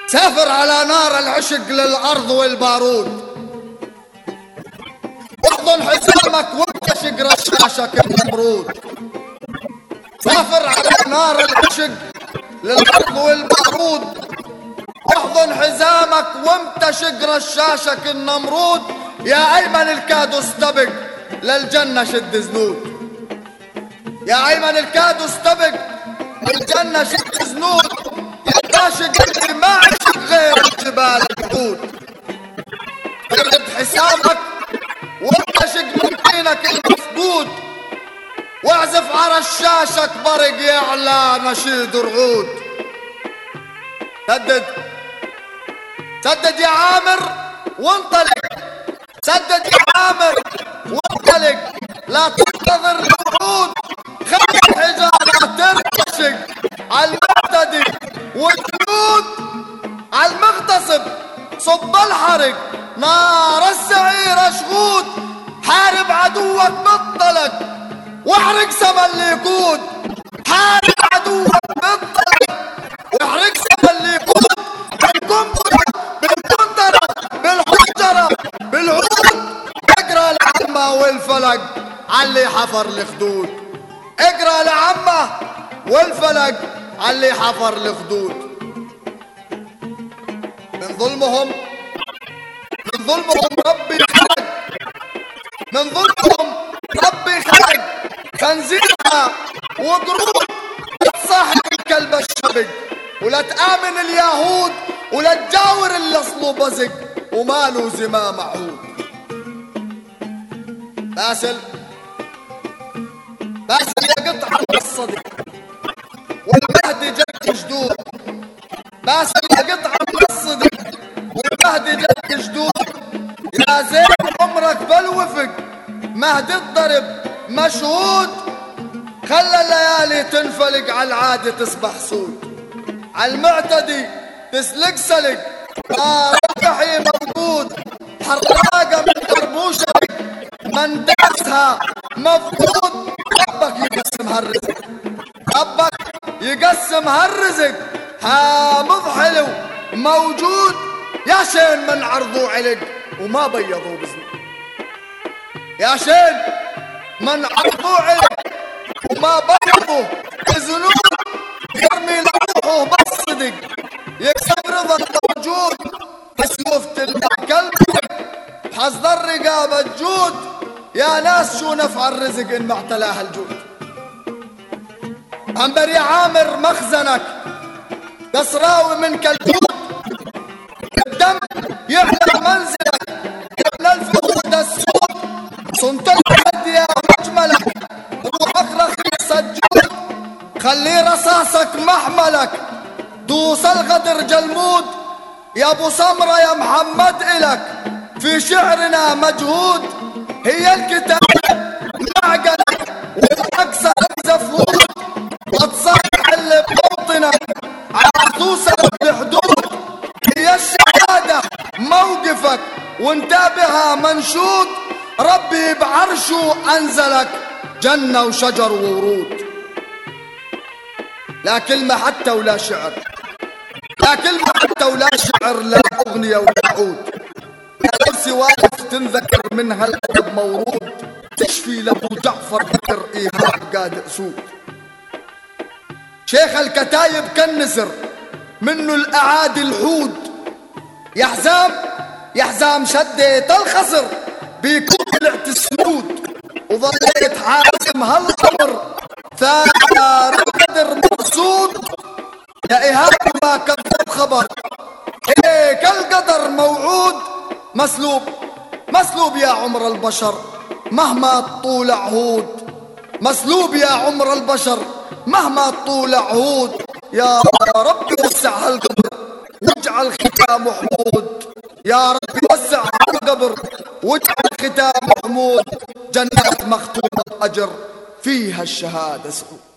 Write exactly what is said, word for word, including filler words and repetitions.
سافر على نار العشق للأرض والبارود، احضن حزامك وانتشق رشاشك النمرود. سافر على نار العشق للأرض والبارود، احضن حزامك وامتشق رشاشك النمرود. يا أيمن الكاد استبق للجنة شد زنود، يا أيمن الكاد استبق للجنة شد زنود. يا عاشق اللي ما عشق غير الجبال الحدود، ارد حسابك وامتشق من دينك المفقود، واعزف على رشاشك برق يعلى نشيد رعود. سدد سدد يا عامر وانطلق، سدد يا عامر وانطلق، لا تنتظر الوعود. خلي الحجارة ترتشق على المعتدي والجنود، على المغتصب صب الحرق نار السعير شغود. حارب عدوك بالطلق واحرق سما اللي يقود، حارب عدوك بالطلق واحرق سما اللي يقود. بالقنبلة بالقنطرة بالحجرة بالعود، اقرا لعمه والفلق علي حفر الخدود، اقرا لعمه والفلق علي حفر الخدود. من ظلمهم من ظلمهم ربي خلق، من ظلمهم ربي خلق خنزيرها وقرود. لا تصاحب الكلب الشبق ولا تآمن اليهود، ولا تجاور اللي اصله بزق وماله زمام عود. باسل باسل يا قطعة الصدق والمهدي جد جدود، باسل يا قطعة الصدق والمهدي جد جدود. يا زين عمرك بالوفق مهدي الضرب مشهود، خلى الليالي تنفلق على العادة تصبح سود، على المعتدي تسلق سلق نار الجحيم موجود. حراقة من كربوشك من داسها مفقود. ربك يقسم هالرزق، ربك يقسم هالرزق حامض حلو موجود. يا شين من عرضوا علق وما بيضوا بزنود، يا شين من عرضوا علق وما بيضوا بزنود. يرمي لروحه بالصدق يكسب رضا الموجود، بسيوف تلمع كلبك حصد الرقابة الجود. يا ناس شو نفع الرزق إن ما اعتلاها الجود. عنبر يا عامر مخزنك قصراوي من كالجود، الدم يعلى منزلك يا ابن الفخود السود. صنت الحد يا مجملك روحك رخيص الجود، خلي رصاصك محملك دوس الغدر جلمود. يا ابو سمرة يا محمد إلك في شعرنا مجهود، هي الكتابة معقلك والأكثر زفود. وتصحح اللي بوطنك عطوسك بحدود، هي الشهادة موقفك وانت بها منشود. ربي بعرشه أنزلك جنة وشجر وورود. لا كلمة حتى ولا شعر، لا كلمة حتى ولا شعر، لا أغنية ولا عود. لا نفسي واقف تنذكر من هالقلب مورود، تشفي لأبو جعفر ذكر إيهاب قاد أسود. شيخ الكتايب كالنسر منه الأعادي الحود، يا حزام يا حزام شديت الخصر بيكون طلعت السنود. وظليت حاسم هالأمر ثار قدر مقصود، يا إيهاب ما كذب خبر هيك القدر موعود. مسلوب مسلوب يا عمر البشر مهما طول عهود، مسلوب يا عمر البشر مهما طول عهود. يا رب وسع هالقبر واجعل ختام محمود، يا رب وسع هالقبر واجعل ختام محمود. جنات مختومة أجر فيها الشهادة سعود.